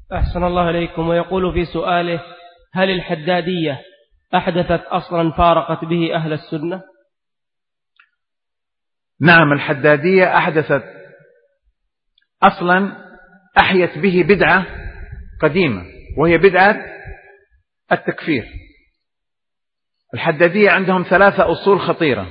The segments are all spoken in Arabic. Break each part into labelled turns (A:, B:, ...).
A: أحسن الله إليكم. ويقول في سؤاله: هل الحدادية أحدثت أصلا فارقت به أهل السنة؟
B: نعم، الحدادية أحدثت أصلا أحيت به بدعة قديمة، وهي بدعة التكفير. الحدادية عندهم 3 أصول خطيرة.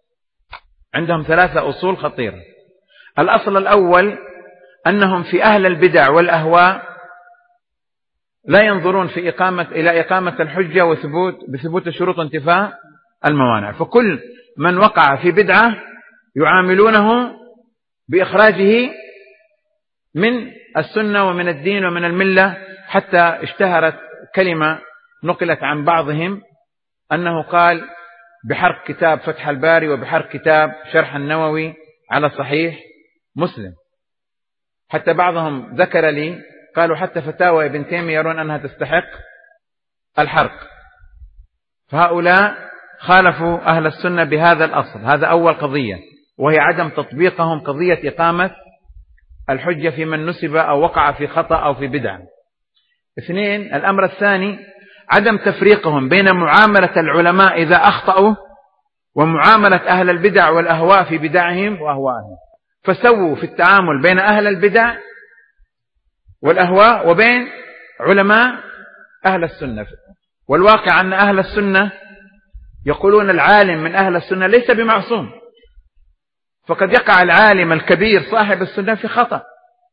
B: الأصل الأول أنهم في أهل البدع والأهواء لا ينظرون إلى إقامة الحجة بثبوت شروط انتفاء الموانع، فكل من وقع في بدعة يعاملونه بإخراجه من السنة ومن الدين ومن الملة، حتى اشتهرت كلمة نقلت عن بعضهم أنه قال بحرق كتاب فتح الباري وبحرق كتاب شرح النووي على صحيح مسلم. حتى بعضهم ذكر لي قالوا حتى فتاوى ابن تيمية يرون أنها تستحق الحرق. فهؤلاء خالفوا أهل السنة بهذا الأصل. هذا أول قضية، وهي عدم تطبيقهم قضية إقامة الحجة في من نسب أو وقع في خطأ أو في بدعة. 2، الأمر الثاني عدم تفريقهم بين معاملة العلماء إذا أخطأوا ومعاملة أهل البدع والأهواء في بدعهم وأهوائهم، فسووا في التعامل بين أهل البدع والأهواء وبين علماء أهل السنة. والواقع أن أهل السنة يقولون العالم من أهل السنة ليس بمعصوم، فقد يقع العالم الكبير صاحب السنة في خطأ،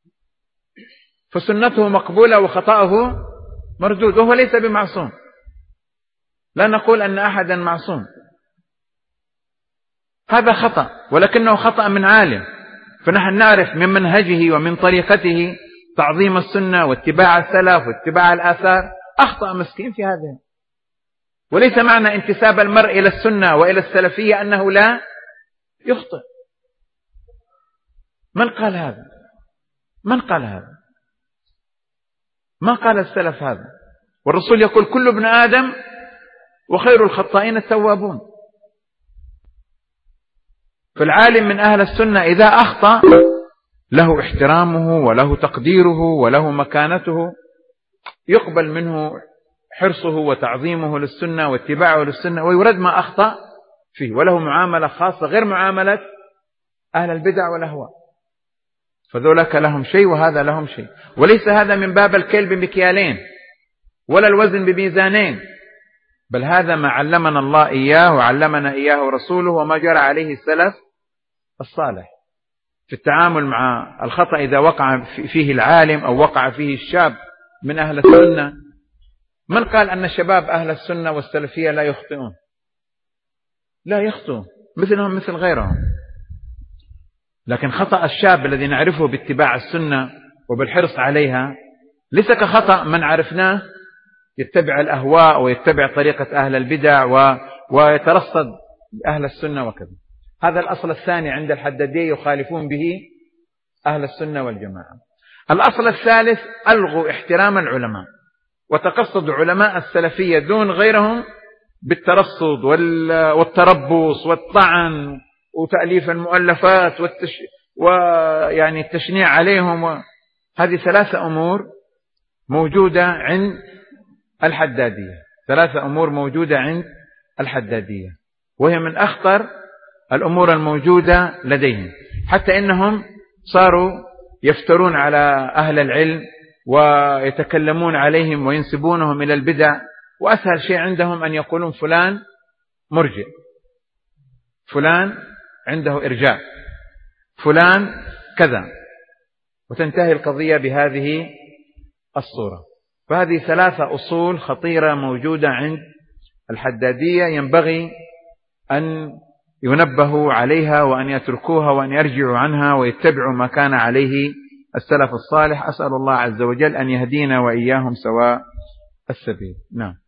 B: فسنته مقبولة وخطأه مردود، وهو ليس بمعصوم. لا نقول أن أحدا معصوم، هذا خطأ، ولكنه خطأ من عالم، فنحن نعرف من منهجه ومن طريقته تعظيم السنة واتباع السلف واتباع الآثار. أخطأ مسكين في هذا، وليس معنى انتساب المرء إلى السنة وإلى السلفية أنه لا يخطئ. من قال هذا؟ ما قال السلف هذا. والرسول يقول كل ابن آدم وخير الخطائين التوابون. فالعالم من أهل السنة إذا أخطأ له احترامه وله تقديره وله مكانته، يقبل منه حرصه وتعظيمه للسنة واتباعه للسنة، ويرد ما أخطأ فيه، وله معاملة خاصة غير معاملة أهل البدع والأهواء. فذولك لهم شيء وهذا لهم شيء، وليس هذا من باب الكيل بمكيالين ولا الوزن بميزانين، بل هذا ما علمنا الله إياه وعلمنا إياه رسوله وما جرى عليه السلف الصالح في التعامل مع الخطأ إذا وقع فيه العالم أو وقع فيه الشاب من أهل السنة. من قال أن شباب أهل السنة والسلفية لا يخطئون؟ لا يخطئون، مثلهم مثل غيرهم. لكن خطأ الشاب الذي نعرفه باتباع السنة وبالحرص عليها ليس كخطأ من عرفناه يتبع الأهواء ويتبع طريقة أهل البدع ويترصد أهل السنة وكذا. هذا الأصل الثاني عند الحدادية، يخالفون به أهل السنة والجماعة. الأصل الثالث: ألغوا احترام العلماء، وتقصدوا علماء السلفية دون غيرهم بالترصد والتربص والطعن وتأليف المؤلفات ويعني التشنيع عليهم. هذه 3 أمور موجودة عند الحدادية، 3 أمور موجودة عند الحدادية، وهي من أخطر الأمور الموجودة لديهم، حتى إنهم صاروا يفترون على أهل العلم ويتكلمون عليهم وينسبونهم إلى البدع. وأسهل شيء عندهم أن يقولون فلان مرجئ، فلان عنده إرجاء، فلان كذا، وتنتهي القضية بهذه الصورة. فهذه 3 أصول خطيرة موجودة عند الحدادية، ينبغي أن ينبهوا عليها وأن يتركوها وأن يرجعوا عنها ويتبعوا ما كان عليه السلف الصالح. أسأل الله عز وجل أن يهدينا وإياهم سواء السبيل. نعم.